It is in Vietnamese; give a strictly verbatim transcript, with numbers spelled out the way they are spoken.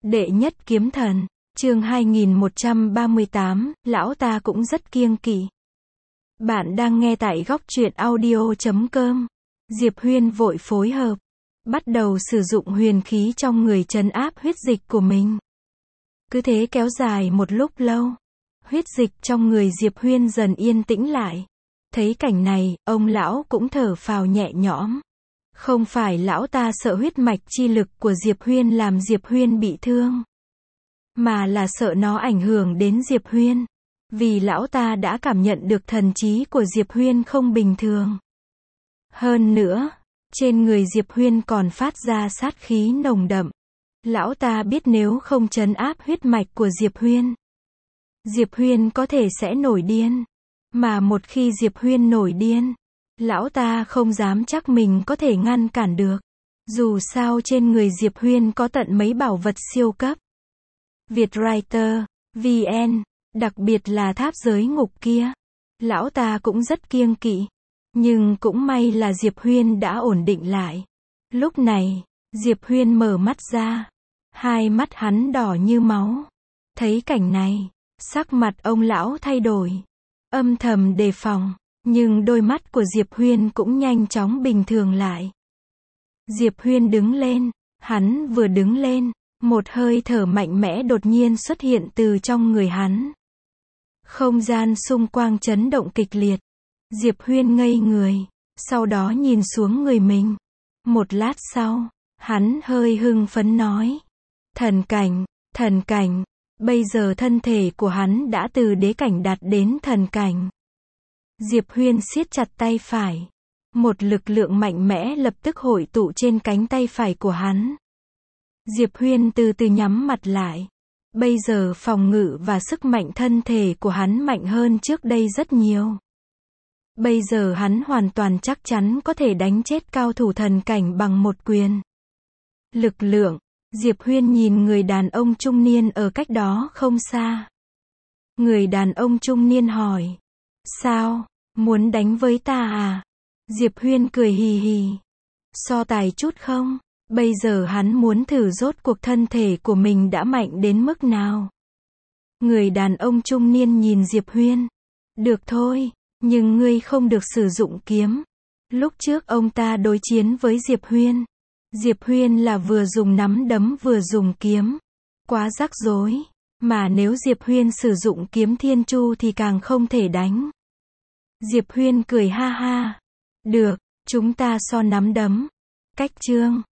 Đệ nhất kiếm thần, chương hai nghìn một trăm ba mươi tám, lão ta cũng rất kiêng kỵ. Bạn đang nghe tại góc truyện audio chấm com. Diệp Huyên vội phối hợp, bắt đầu sử dụng huyền khí trong người trấn áp huyết dịch của mình. Cứ thế kéo dài một lúc lâu, huyết dịch trong người Diệp Huyên dần yên tĩnh lại. Thấy cảnh này, ông lão cũng thở phào nhẹ nhõm. Không phải lão ta sợ huyết mạch chi lực của Diệp Huyên làm Diệp Huyên bị thương, mà là sợ nó ảnh hưởng đến Diệp Huyên. Vì lão ta đã cảm nhận được thần trí của Diệp Huyên không bình thường. Hơn nữa, trên người Diệp Huyên còn phát ra sát khí nồng đậm. Lão ta biết nếu không trấn áp huyết mạch của Diệp Huyên, Diệp Huyên có thể sẽ nổi điên. Mà một khi Diệp Huyên nổi điên, lão ta không dám chắc mình có thể ngăn cản được. Dù sao trên người Diệp Huyên có tận mấy bảo vật siêu cấp. Vietwriter, vê en, đặc biệt là tháp giới ngục kia. Lão ta cũng rất kiêng kỵ. Nhưng cũng may là Diệp Huyên đã ổn định lại. Lúc này, Diệp Huyên mở mắt ra. Hai mắt hắn đỏ như máu. Thấy cảnh này, sắc mặt ông lão thay đổi. Âm thầm đề phòng. Nhưng đôi mắt của Diệp Huyên cũng nhanh chóng bình thường lại. Diệp Huyên đứng lên. Hắn vừa đứng lên, một hơi thở mạnh mẽ đột nhiên xuất hiện từ trong người hắn. Không gian xung quanh chấn động kịch liệt. Diệp Huyên ngây người, sau đó nhìn xuống người mình. Một lát sau, hắn hơi hưng phấn nói. Thần cảnh, thần cảnh, bây giờ thân thể của hắn đã từ đế cảnh đạt đến thần cảnh. Diệp Huyên siết chặt tay phải. Một lực lượng mạnh mẽ lập tức hội tụ trên cánh tay phải của hắn. Diệp Huyên từ từ nhắm mặt lại. Bây giờ phòng ngự và sức mạnh thân thể của hắn mạnh hơn trước đây rất nhiều. Bây giờ hắn hoàn toàn chắc chắn có thể đánh chết cao thủ thần cảnh bằng một quyền. Lực lượng. Diệp Huyên nhìn người đàn ông trung niên ở cách đó không xa. Người đàn ông trung niên hỏi. Sao, muốn đánh với ta à? Diệp Huyên cười hì hì. So tài chút không? Bây giờ hắn muốn thử rốt cuộc thân thể của mình đã mạnh đến mức nào. Người đàn ông trung niên nhìn Diệp Huyên. Được thôi, nhưng ngươi không được sử dụng kiếm. Lúc trước ông ta đối chiến với Diệp Huyên. Diệp Huyên là vừa dùng nắm đấm vừa dùng kiếm. Quá rắc rối. Mà nếu Diệp Huyên sử dụng kiếm thiên chu thì càng không thể đánh. Diệp Huyên cười ha ha. Được, chúng ta so nắm đấm. Cách chương.